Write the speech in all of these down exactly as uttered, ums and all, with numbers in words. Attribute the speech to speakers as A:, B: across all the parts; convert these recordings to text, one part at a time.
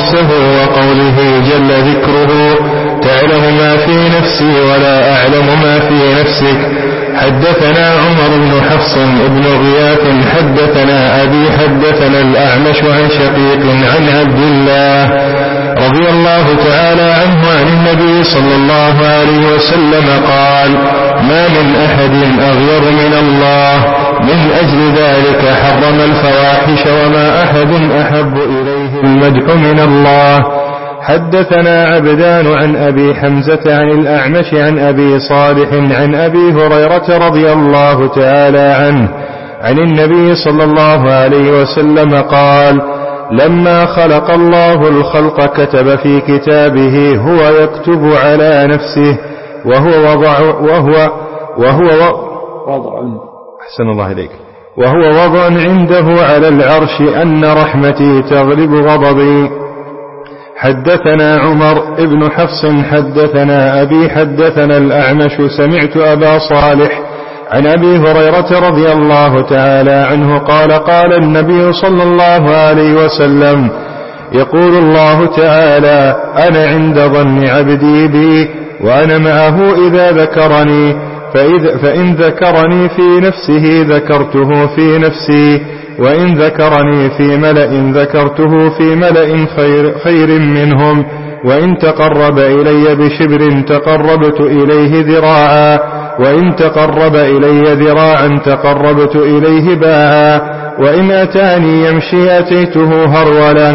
A: نفسه وقوله جل ذكره تعلم ما في نفسي ولا أعلم ما في نفسك. حدثنا عمر بن حفص بن غياث حدثنا أبي حدثنا الأعمش عن شقيق عن عبد الله رضي الله تعالى عنه عن النبي صلى الله عليه وسلم قال ما من أحد أغير من الله من أجل ذلك حرم الفواحش وما أحد أحب إليه المدح من الله. حدثنا عبدان عن أبي حمزة عن الأعمش عن أبي صالح عن أبي هريرة رضي الله تعالى عنه عن النبي صلى الله عليه وسلم قال لما خلق الله الخلق كتب في كتابه هو يكتب على نفسه وهو وضع وهو وهو وضع أحسن الله إليك وهو وضع عنده على العرش أن رحمتي تغلب غضبي. حدثنا عمر ابن حفص حدثنا أبي حدثنا الأعمش سمعت أبا صالح عن أبي هريرة رضي الله تعالى عنه قال قال النبي صلى الله عليه وسلم يقول الله تعالى أنا عند ظن عبدي بي وأنا معه إذا ذكرني فإذا فإن ذكرني في نفسه ذكرته في نفسي وإن ذكرني في ملأ ذكرته في ملأ خير, خير منهم وإن تقرب إلي بشبر تقربت إليه ذراعا وإن تقرب إلي ذراعا تقربت إليه باعا وإن أتاني يمشي أتيته هرولا.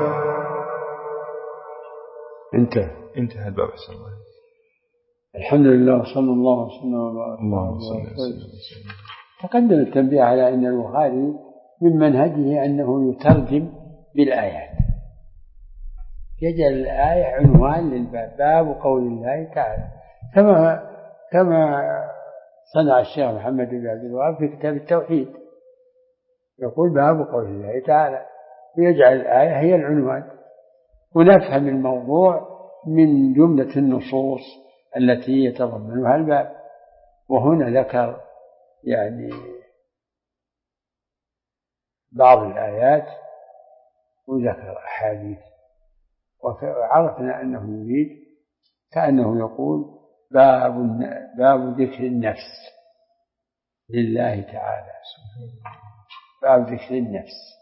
B: انتهى
A: انتهى الباب. أحسن الله.
B: الحمد لله صلى الله وسلم وبارك.
A: اللهم صل وسلم.
B: تقدم التنبيه على أن البخاري من منهجه أنه يترجم بالآيات، يجعل الآية عنوان للباب، باب قول الله تعالى، كما كما صنع الشيخ محمد بن عبد الوهاب في كتاب التوحيد، يقول باب قول الله تعالى ويجعل الآية هي العنوان، ونفهم الموضوع من جملة النصوص التي يتضمنها الباب. وهنا ذكر يعني بعض الآيات وذكر أحاديث، وعرفنا أنه يريد كأنه يقول باب باب ذكر النفس لله تعالى، باب ذكر النفس.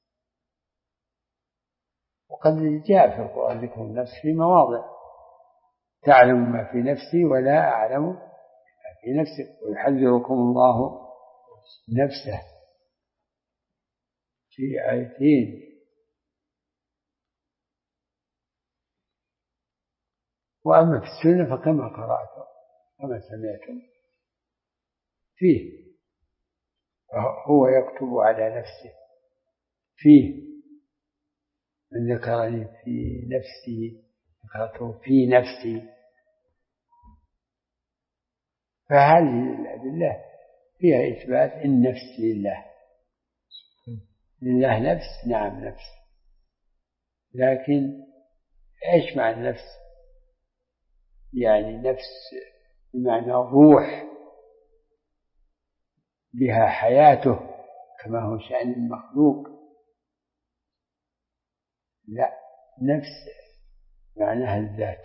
B: وقد جاء في القرآن ذكر النفس في مواضع، تعلم ما في نفسي ولا أعلم ما في نفسك ويحذركم الله نفسه في آيتين. وأما في السنة فكما قرأتم كما سمعتم فيه هو يكتب على نفسه، فيه من ذكرني في نفسي ذكرته في نفسي. فهذه الأدلة فيها إثبات النفس لله، لله نفس، نعم نفس، لكن إيش معنى النفس؟ يعني نفس بمعنى روح بها حياته كما هو شأن المخلوق، لا، نفس معناها الذات.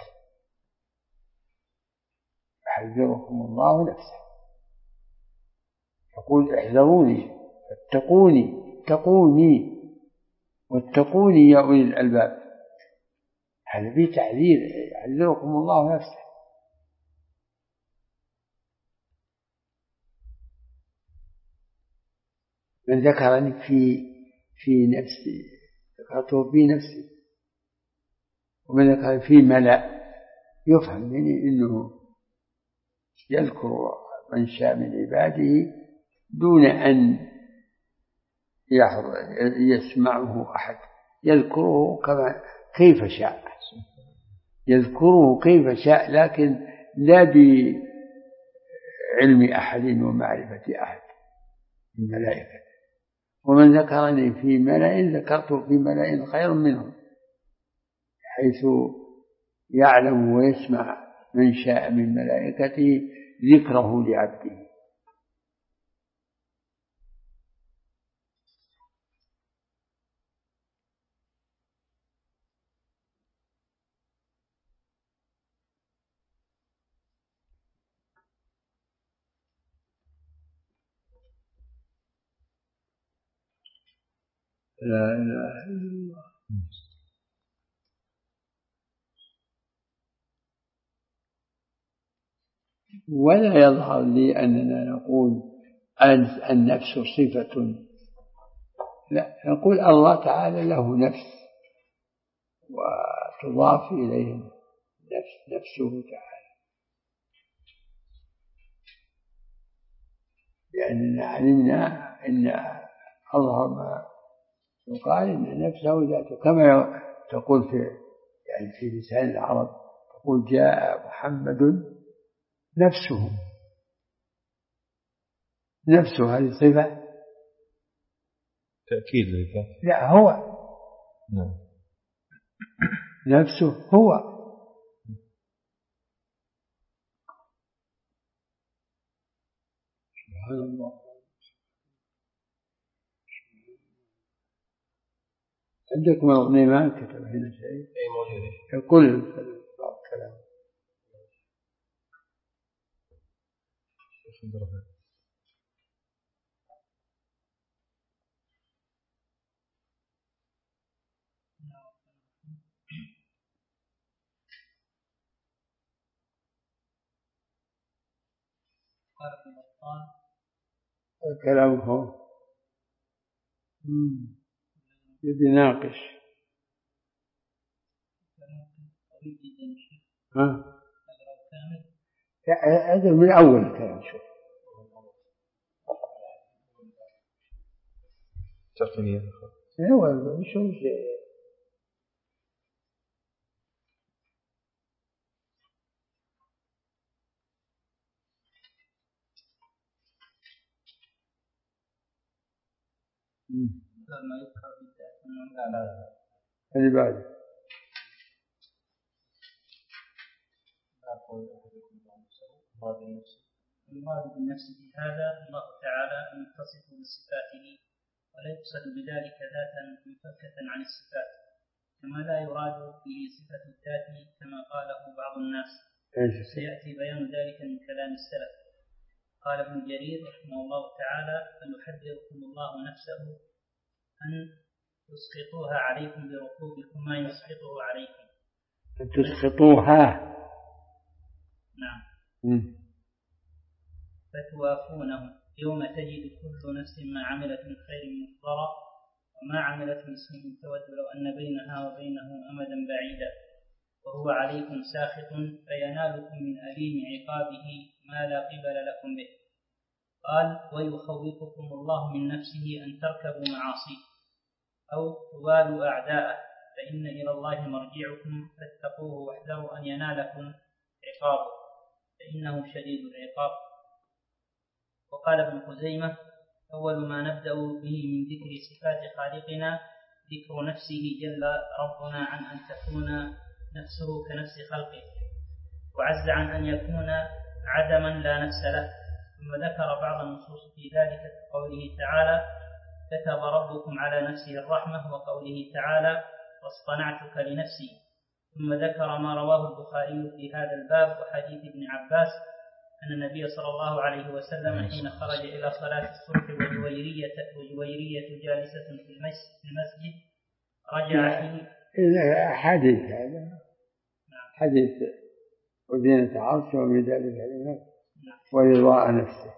B: يحذركم الله نفسه، يقول احذروني فاتقوني، اتقوني واتقوني يا أولي الألباب. هذا فيه تعذير، يحذركم الله نفسه. من ذكرني في في نفسي ذكرته في نفسي، ومن ذكرني في ملأ يفهم مني أنه يذكر من شاء من عباده دون أن يسمعه أحد، يذكره كما كيف شاء، يذكره كيف شاء، لكن لا بعلم أحد ومعرفة أحد من الملائكة. ومن ذكرني في ملأ ذكرته في ملأ خير منهم، حيث يعلم ويسمع من شاء من ملائكته ذكره لعبده. لا إله إلا الله. ولا يظهر لي أننا نقول النفس صفة، لا، نقول الله تعالى له نفس وتضاف إليه نفس نفسه تعالى، لأننا علمنا أن أظهر ما يقال أن نفسه ذاته، كما تقول في يعني في لسان العرب تقول جاء محمد نفسه، نفسه هذه صفة
A: تأكيد لذلك.
B: لا، هو
A: نعم.
B: نفسه هو. سبحان الله. عندكم الغنيمان كتب هنا شيء؟
A: أي موجود.
B: يقول بعض الكلام. الكلام هو يبي ناقش. ها؟ هذا من أول الكلام. شوف
A: تقنية
B: هو شو شيء. ما يذكر بالذات لا لا اللي بعد
C: المراد بالنفس في هذا الله تعالى يتصف بصفاته ولا يقصد بذلك ذاتا منفكة عن الصفات، كما لا يراد به صفة الذات كما قاله بعض الناس، سيأتي بيان ذلك من كلام السلف. قال ابن جرير رحمه الله تعالى: فيحذركم الله نفسه أن تسقطوها عليكم بركوبكم ما يسقطه عليكم.
B: أن تسقطوها.
C: نعم.
B: م.
C: فتوافونه يوم تجد كل نفس ما عملت من خير محضرا وما عملت من سوء تود لو أن بينها وبينه أمدا بعيدا، وهو عليكم ساخط فينالكم من أليم عقابه ما لا قبل لكم به. قال: ويخوفكم الله من نفسه أن تركبوا معاصيه أو توالوا أعداءه، فإن إلى الله مرجعكم فاتقوه واحذروا أن ينالكم عقابه فإنه شديد العقاب. وقال ابن خزيمة: أول ما نبدأ به من ذكر صفات خالقنا ذكر نفسه جل ربنا عن أن تكون نفسه كنفس خلقه، وعز عن أن يكون عدما لا نفس له. ثم ذكر بعض النصوص في ذلك كقوله تعالى: كتب ربكم على نفسه الرحمة، وقوله تعالى: واصطنعتك لنفسي. ثم ذكر ما رواه البخاري في هذا الباب وحديث ابن عباس أن النبي صلى الله عليه وسلم حين خرج إلى صلاة الصبح وجويرية, وجويرية جالسة في المسجد رجع حين
B: حديث هذا حديث وزينة عرشه ومن ذلك ورضاء نفسه.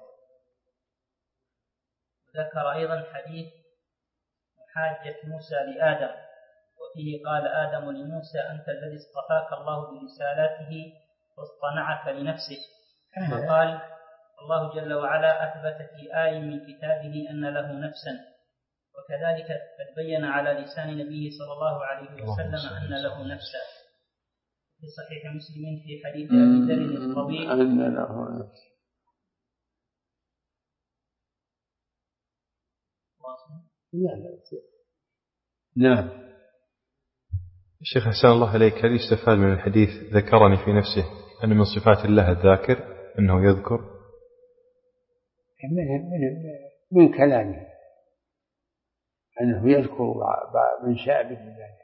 C: ذكر أيضا حديث محاجة موسى لآدم، وفيه قال آدم لموسى: أنت الذي اصطفاك الله برسالاته واصطنعك لنفسه. فقال الله جل وعلا أثبت في آي من كتابه أن له نفسا، وكذلك قد بين على لسان نبيه صلى الله عليه وسلم أن له نفسا. في صحيح مسلم في حديث أبي ذر الطويل
B: أن له نفس. نعم.
A: الشيخ أحسن الله عليك، هل يستفاد من الحديث ذكرني في نفسه أن من صفات الله الذاكر أنه يذكر؟
B: من, من, من كلامه أنه يذكر من شاء بالله.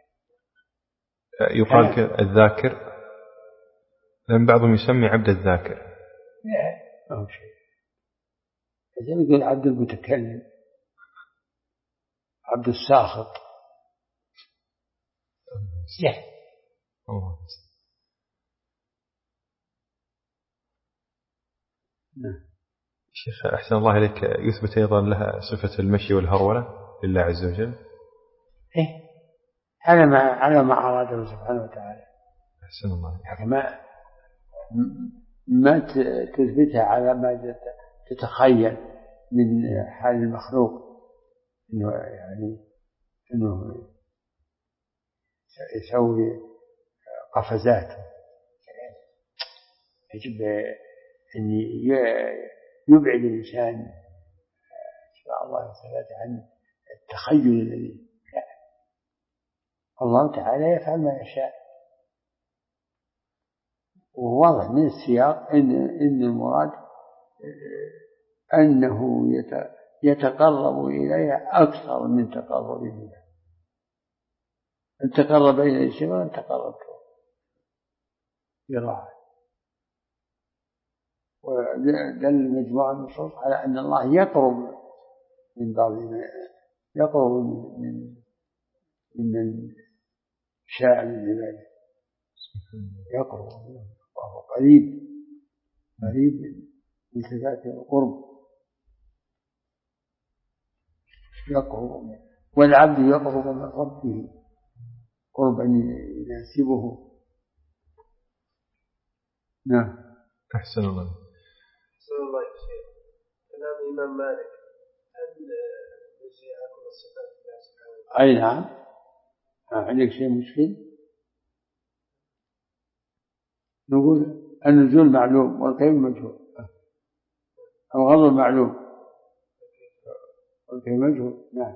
A: يقال الذاكر، لأن بعضهم يسمي عبد الذاكر.
B: لا ما هو شيء، إذا يقول عبد المتكلم، عبد الساخط سحر.
A: شيخ أحسن الله إليك، يثبت أيضا لها صفة المشي والهرولة لله عز وجل؟
B: إيه، على ما على ما أراده سبحانه وتعالى.
A: أحسن الله.
B: ما ما تثبتها على ما تتخيل من حال المخلوق، إنه يعني إنه يسوي قفزات. يجب أن يبعد الإنسان شاء الله وسلامته عن التخيل الذي لا، الله تعالى يفعل ما يشاء. وواضح من السياق إن إن المراد أنه يتقرب إليها أكثر من تقرب إليها. أن تقرب إلى شيء وأن تقربته براحة. ودل مجموعة النصوص على أن الله يقرب من بعض يقرب من من شاء من عباده، يقرب وهو قريب قريب من صفات القرب، يقرب، والعبد يقرب من ربه قربا يناسبه. نعم.
A: أحسن الله.
D: أحسن الله يا شيخ. كلام الإمام مالك هل يجزي عن كل الصفات لله سبحانه وتعالى؟
B: أي نعم. عندك شيء مشكل؟ نقول النزول معلوم والقيم مجهول، الغضب معلوم والقيم مجهول. نعم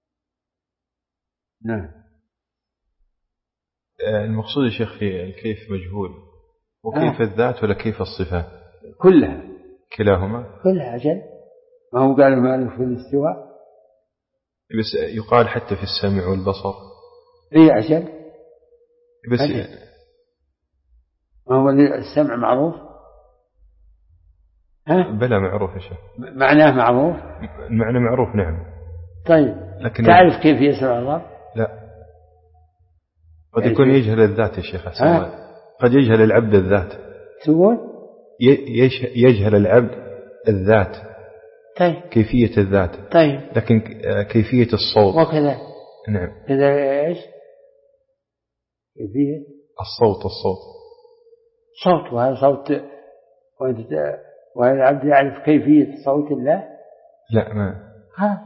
B: نعم.
A: المقصود يا شيخ في الكيف مجهول، وكيف آه. الذات ولا كيف الصفات؟
B: كلها
A: كلاهما
B: كلها أجل. ما هو قال مالك في الاستواء،
A: بس يقال حتى في السمع والبصر.
B: إيه أجل.
A: بس
B: أجل. ما هو السمع معروف؟
A: ها؟ بلا معروف يا شيخ.
B: معناه معروف؟
A: المعنى معروف نعم.
B: طيب
A: لكن
B: تعرف كيف يسمع الله؟
A: لا، قد يكون يجهل الذات يا شيخ أحسن الله. قد يجهل العبد الذات.
B: تقول
A: يجهل العبد الذات.
B: طيب
A: كيفية الذات.
B: طيب
A: لكن كيفية الصوت
B: وكذا.
A: نعم.
B: كذا إيش كيفية
A: الصوت؟ الصوت
B: صوت، وهذا صوت، وهذا العبد يعرف كيفية صوت الله؟
A: لا ما.
B: ها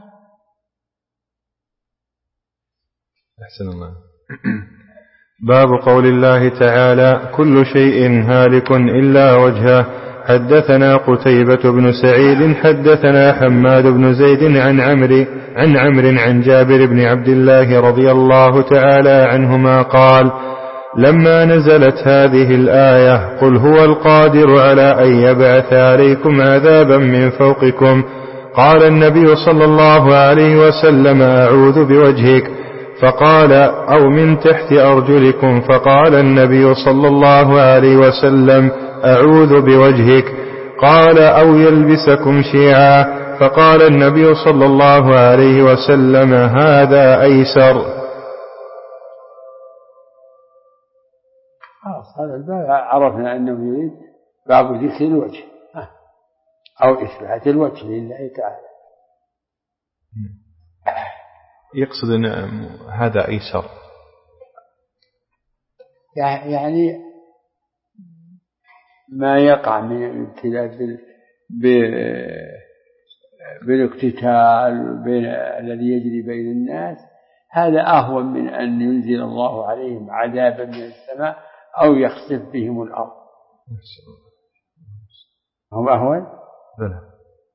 A: أحسن الله. باب قول الله تعالى: كل شيء هالك إلا وجهه. حدثنا قتيبة بن سعيد حدثنا حماد بن زيد عن عمرو عن عمرو عن جابر بن عبد الله رضي الله تعالى عنهما قال: لما نزلت هذه الآية: قل هو القادر على أن يبعث عليكم عذابا من فوقكم، قال النبي صلى الله عليه وسلم: أعوذ بوجهك، فقال: أو من تحت أرجلكم، فقال النبي صلى الله عليه وسلم: أعوذ بوجهك، قال: أو يلبسكم شيعا، فقال النبي صلى الله عليه وسلم: هذا أيسر.
B: هذا الباب عرفنا أنه يريد باب ذكر الوجه أو إثبات الوجه لله تعالى.
A: يقصد أن هذا أيسر،
B: يعني ما يقع من الابتلاء بالاقتتال بين الذي يجري بين الناس، هذا أهون من أن ينزل الله عليهم عذابا من السماء أو يخسف بهم الأرض. هم أهون؟
A: لا.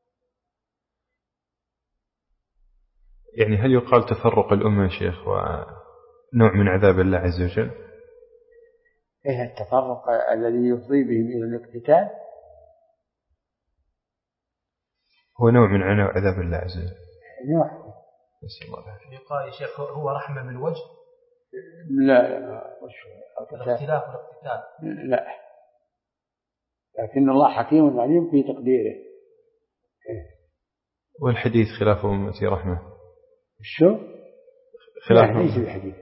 A: يعني هل يقال تفرق الأمة يا شيخ ونوع من عذاب الله عز وجل؟
B: إيه التفرق الذي يفضي بهم إلى الاقتتال
A: هو نوع من عناء عذاب الله عز وجل.
B: نوع.
A: بس الله العافية.
D: يقال يا شيخ هو رحمة من وجه؟
B: لا لا
D: الاختلاف والاقتتال
B: لا، لكن الله حكيم عليم في تقديره.
A: والحديث خلاف أمتي رحمة.
B: شو؟
A: خلاف
B: ليس بحديث.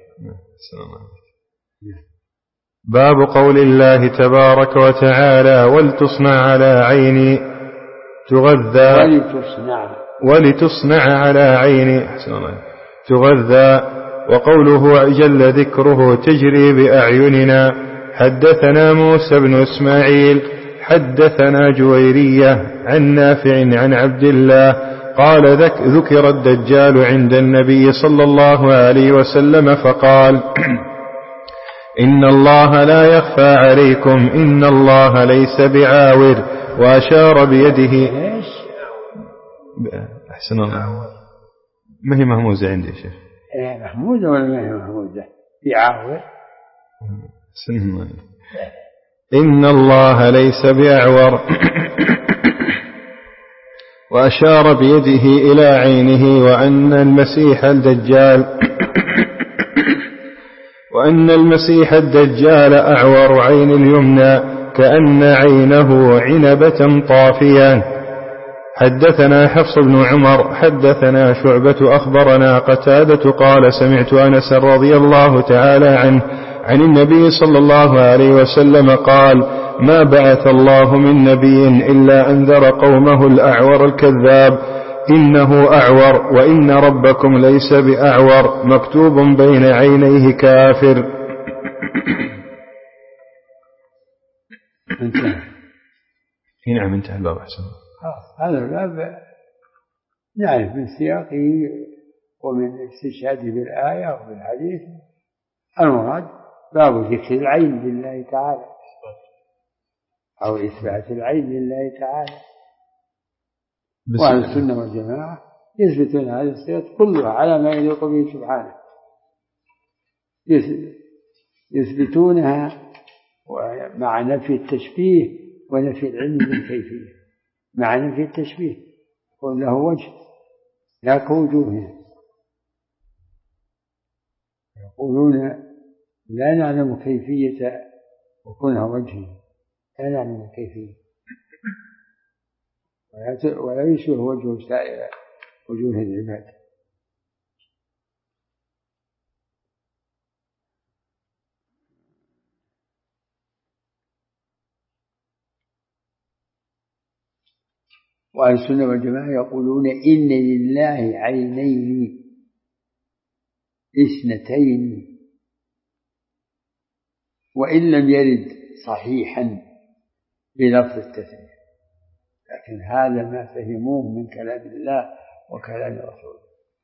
A: باب قول الله تبارك وتعالى ولتصنع على عيني تغذى
B: ولتصنع
A: ولتصنع على عيني تغذى. وقوله جل ذكره تجري بأعيننا. حدثنا موسى بن إسماعيل حدثنا جويرية عن نافع عن عبد الله قال ذكر الدجال عند النبي صلى الله عليه وسلم فقال إن الله لا يخفى عليكم إن الله ليس بعاور وأشار بيده. أحسن الله. ما هي مهموزة عندي شيخ؟
B: محمودة ولا ما هي محمودة؟ بعاور.
A: إن الله ليس بأعور وأشار بيده إلى عينه وأن المسيح الدجال وأن المسيح الدجال أعور عين اليمنى كأن عينه عنبة طافية. حدثنا حفص بن عمر حدثنا شعبة أخبرنا قتادة قال سمعت أنس رضي الله تعالى عنه عن النبي صلى الله عليه وسلم قال ما بعث الله من نبي إلا أنذر قومه الأعور الكذاب إنه أعور وإن ربكم ليس بأعور مكتوب بين عينيه كافر.
B: انتهى.
A: نعم انتهى الباب. أحسن.
B: هذا الباب نعرف من سياقه ومن استشهاده بالآية وبالحديث المراد باب ذكر العين لله تعالى أو إثبات العين لله تعالى. وأهل السنة والجماعة يثبتون هذه الصفات كلها على ما يليق به سبحانه، يثبتونها مع نفي التشبيه ونفي العلم بالكيفية. مع نفي التشبيه يقول له وجه لا كوجوهنا، يقولون لا نعلم كيفية وكونها وجه، لا نعلم كيفية ولا يشبه وجه سائر وجوه العباد. وأهل السنة والجماعة يقولون إن لله عينين اثنتين وإن لم يرد صحيحا بلفظ التثنية، لكن هذا ما فهموه من كلام الله وكلام رسوله.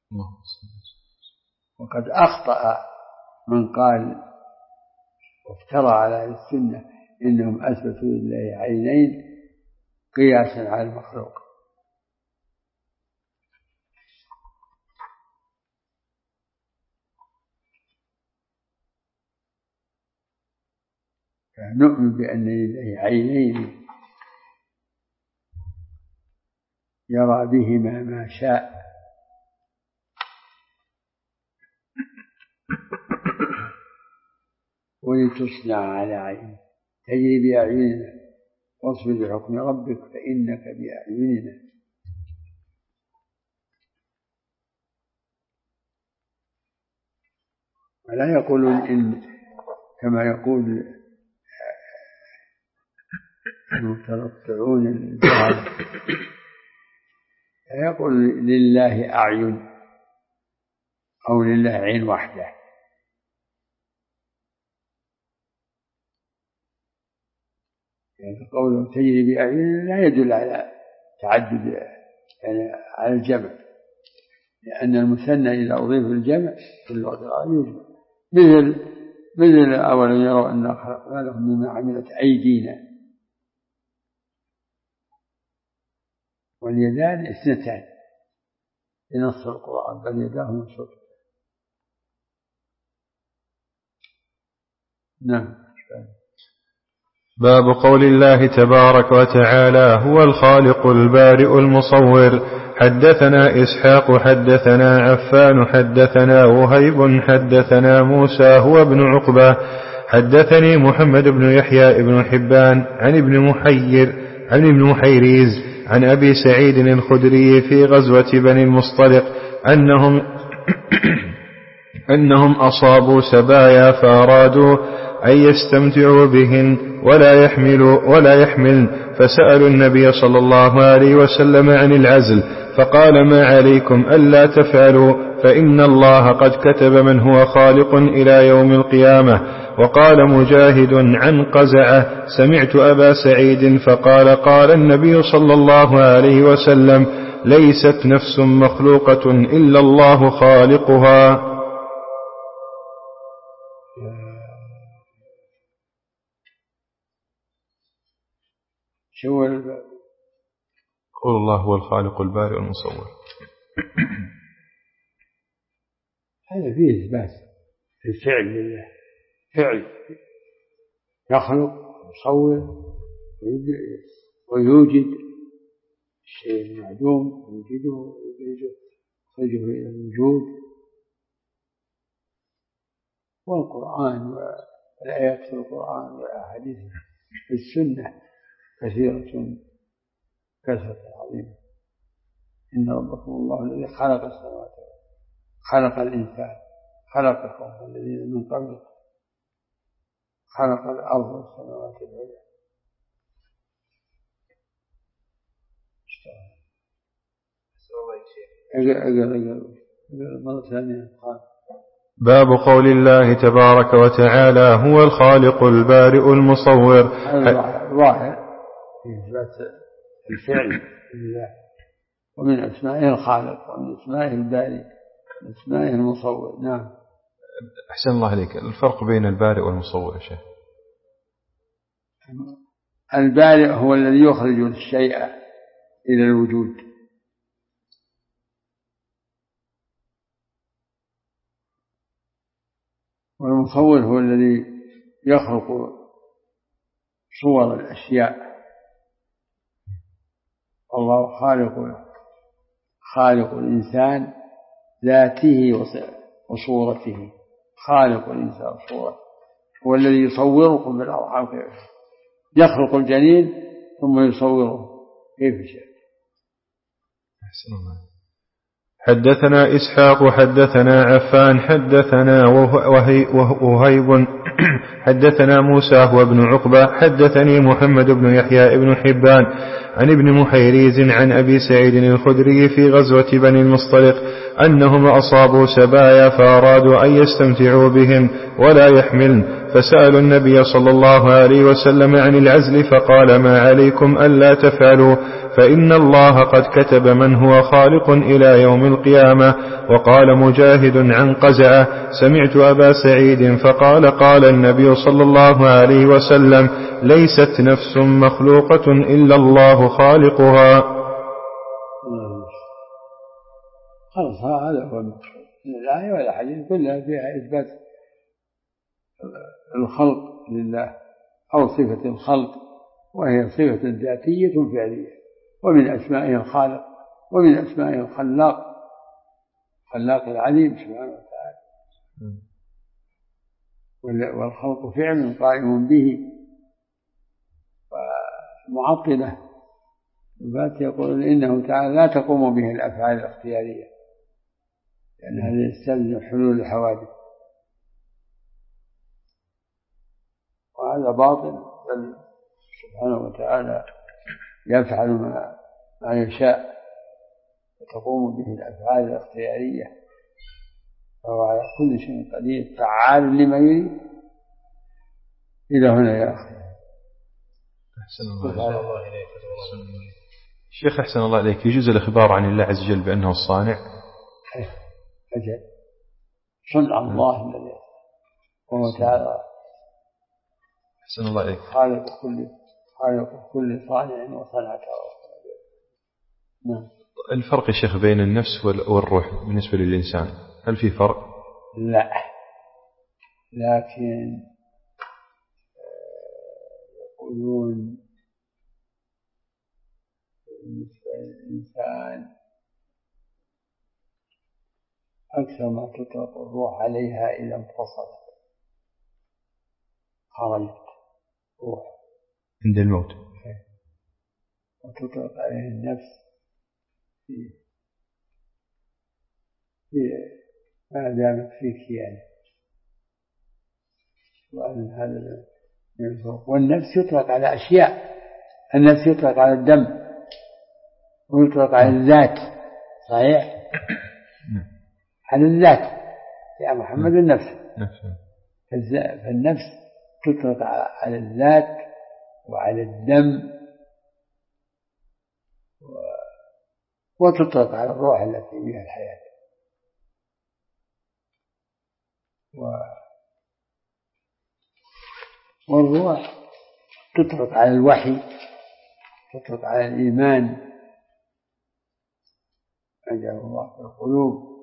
B: وقد أخطأ من قال وافترى على السنة إنهم أثبتوا لله عينين قياسا على المخلوق. نؤمن بأن لله عينين يرى بهما ما شاء، ولتصنع على عين تجري بأعيننا واصبر بحكم ربك فإنك بأعيننا. ولا يقولون إن كما يقول المترفعون الجهل، لا يقول لله أعين أو لله عين واحدة، يعني قوله تجري بأعيننا لا يدل على تعدد، يعني على الجمع، لأن المثنى إذا أضيف الجمع في اللغة العربية مثل مثل أولم يروا أنا خلقنا لهم مما عملت أيدينا. واليدان اثنتان بنص القرآن بل يداه مبسوطتان. نعم.
A: باب قول الله تبارك وتعالى هو الخالق البارئ المصور. حدثنا إسحاق حدثنا عفان حدثنا وهيب حدثنا موسى هو ابن عقبة حدثني محمد بن يحيى ابن حبان عن ابن محير عن ابن محيريز عن أبي سعيد الخدري في غزوة بني المصطلق أنهم أنهم أصابوا سبايا فأرادوا أن يستمتعوا بهن ولا يحملوا ولا يحملن، فسألوا النبي صلى الله عليه وسلم عن العزل فقال ما عليكم ألا تفعلوا فإن الله قد كتب من هو خالق إلى يوم القيامة. وقال مجاهد عن قزعة سمعت أبا سعيد فقال قال النبي صلى الله عليه وسلم ليست نفس مخلوقة إلا الله خالقها.
B: شو
A: قول الله هو الخالق البارئ المصور.
B: هذا فيه إثبات الفعل لله، فعل يخلق يصور ويوجد الشيء المعدوم يوجده يخرجه إلى الوجود. والقرآن والآيات في القرآن والأحاديث في السنة كثيرة كثرة عظيمة. إن ربكم الله الذي خلق السماوات خلق الإنسان خلقكم الذين من قبل خلق الأرض والسماوات العلى. أقل أقل أقل أقل مرة ثانية.
A: باب قول الله تبارك وتعالى هو الخالق البارئ المصور.
B: ظاهر في إثبات الفعل لله، ومن أسمائه الخالق ومن أسمائه البارئ من أسمائه المصور. نعم.
A: أحسن الله عليك، الفرق بين البارئ والمصور يا شيخ؟
B: البارئ هو الذي يخرج الشيء إلى الوجود، والمصور هو الذي يخلق صور الأشياء. الله خالق خالق الإنسان ذاته وصورته، خالق الإنسان وصورته هو الذي يصوركم بالأرحام كيف يخلق الجنين ثم يصوره كيف شاء.
A: أحسن الله. حدثنا إسحاق حدثنا عفان حدثنا وهيب حدثنا موسى هو ابن عقبة حدثني محمد بن يحيى ابن حبان عن ابن محيريز عن أبي سعيد الخدري في غزوة بني المصطلق أنهم أصابوا سبايا فأرادوا أن يستمتعوا بهم ولا يحملن، فسألوا النبي صلى الله عليه وسلم عن العزل فقال ما عليكم ألا تفعلوا فإن الله قد كتب من هو خالق إلى يوم القيامة. وقال مجاهد عن قزعة سمعت أبا سعيد فقال قال النبي صلى الله عليه وسلم ليست نفس مخلوقة إلا الله خالقها.
B: خلص هذا هو المقصود من الآية والحديث كلها فيها إثبات الخلق لله أو صفة الخلق، وهي صفة ذاتية فعلية، ومن أسمائه الخالق ومن أسمائه الخلاق، خلاق العليم سبحانه وتعالى. والخلق فعل قائم به. والمعطلة البات يقول إنه تعالى لا تقوم به الأفعال الاختيارية، لأن هذا يستلزم حلول الحوادث، وهذا باطل. بل سبحانه وتعالى يفعل ما, ما يشاء وتقوم به الأفعال الاختيارية، فهو على كل شيء قدير فعال لما يريد. إلى هنا يا أخي.
A: أحسن الله إليك شيخ. أحسن الله إليك. يجوز الإخبار عن الله عز وجل بأنه الصانع؟
B: أجل صنع الله الذي وهو تعالى
A: أحسن الله إليك
B: خالق كل خالق كل صانع وصنعته. نعم.
A: الفرق يا شيخ بين النفس والروح بالنسبة للإنسان هل في فرق؟
B: لا، لكن يقولون بالنسبة للإنسان أكثر ما تطلق الروح عليها إذا انفصلت خرجت روح
A: عند الموت،
B: وتطلق عليه النفس في في ما دامت فيك يعني. وأن هذا والنفس يطلق على أشياء، النفس يطلق على الدم ويطلق على الذات، صحيح؟ على الذات يا محمد النفس، فالنفس تطلق على الذات وعلى الدم وتطلق على الروح التي فيها الحياة. والروح تطلق على الوحي، تطلق على الإيمان أجعل الله في القلوب.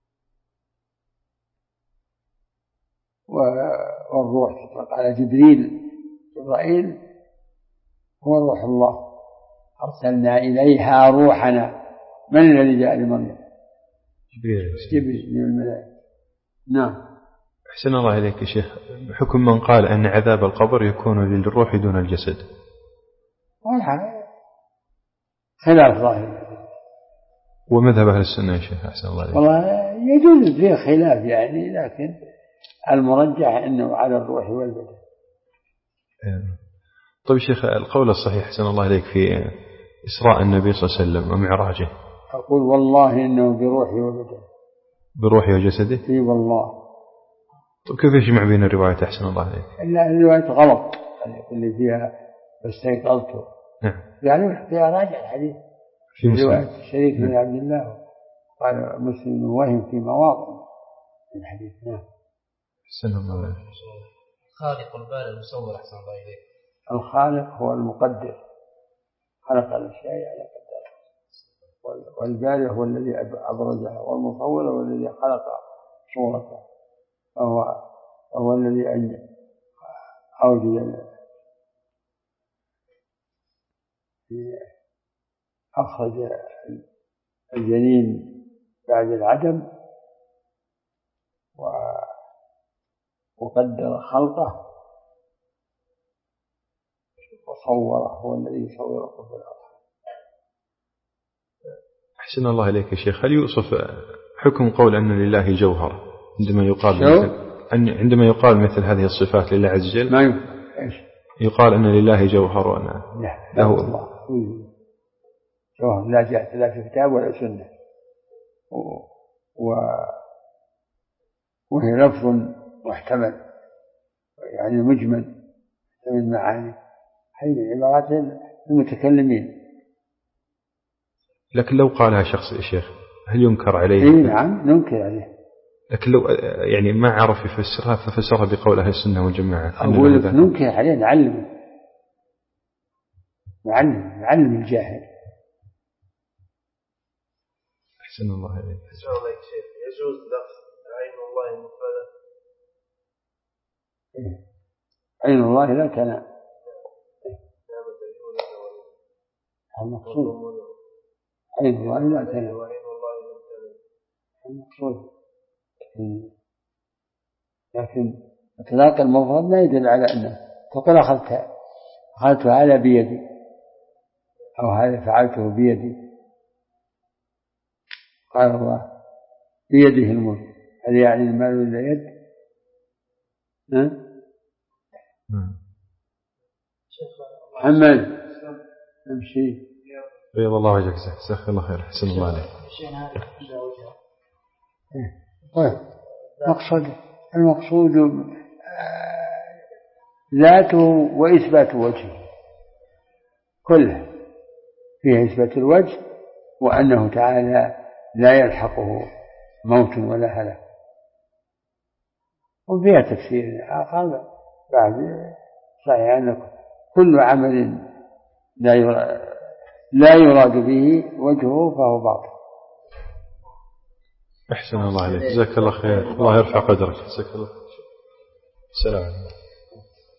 B: والروح تطلق على جبريل، جبرائيل هو روح الله، أرسلنا إليها روحنا. من الذي جاء لمريم؟
A: جبريل
B: جبريل من الملائكة. نعم.
A: أحسن الله إليك يا شيخ، حكم من قال أن عذاب القبر يكون للروح دون الجسد؟
B: خلاف ظاهر.
A: ومذهب أهل السنة يا شيخ أحسن الله إليك؟
B: والله يجوز فيه خلاف يعني، لكن المرجح أنه على الروح والبدن.
A: طيب شيخ، القول الصحيح أحسن الله إليك في إسراء النبي صلى الله عليه وسلم ومعراجه؟
B: أقول والله إنه بروحي وبدنه.
A: بروحي وجسده؟
B: اي والله.
A: طيب كيف يجمع بين الروايات أحسن الله عليك؟
B: إلا الرواية غلط اللي فيها فاستيقظته.
A: نعم.
B: يعني فيها راجع الحديث
A: في
B: رواية الشريك بن عبد الله قال مسلم وهم في مواطن الحديث. نعم.
A: أحسن الله عليك.
E: خالق البارئ المصور أحسن الله إليك.
B: الخالق هو المقدر، خلق الأشياء على قدرها، والبارئ هو الذي أبرزها، والمصور هو الذي خلق صورتها، فهو هو الذي أوجد أخرج الجنين بعد العدم وقدر خلقه وصوره، هو الذي يصوركم في الأرض.
A: أحسن الله إليك يا شيخ، هل يوصف حكم قول أن لله جوهر عندما يقال مثل عندما يقال مثل هذه الصفات لله عز وجل؟
B: ما إيش
A: يقال أن لله جوهر وأنا
B: لا له الله جوهر لا جاءت لا في كتاب ولا سنة، و... وهي لفظ محتمل يعني مجمل من معاني هذه عبارات المتكلمين.
A: لكن لو قالها شخص يا شيخ هل ينكر عليه؟
B: إيه نعم ننكر عليه،
A: لكن لو يعني ما عرف يفسرها ففسرها بقول أهل السنة والجماعة.
B: أقول لك ننكر عليه، نعلمه نعلم نعلم الجاهل.
A: أحسن الله عليك.
D: أحسن الله عليك شيخ، يجوز لفظ عين الله مفردة؟
B: عين الله لا تنام، المقصود عين الله لا تنام، المقصود. لكن إطلاق المفرد لا يدل على أنه تقول أخذت أخذت هذا بيدي أو هذا فعلته بيدي. قال الله بيده الملك، هل يعني المال إلا يد؟ ها؟ محمد امشي.
A: بيض الله وجهك جزاك الله خير. أحسن الله عليك.
B: مقصود المقصود ذاته وإثبات وجهه كله، فيه إثبات الوجه وأنه تعالى لا يلحقه موت ولا هلاك، وفيها تفسير آخر بعد صحيح أن كل عمل لا يراد لا يراد به وجهه فهو باطل.
A: أحسن الله عليك جزاك الله خير، الله يرفع قدرك. جزاك الله. السلام عليكم.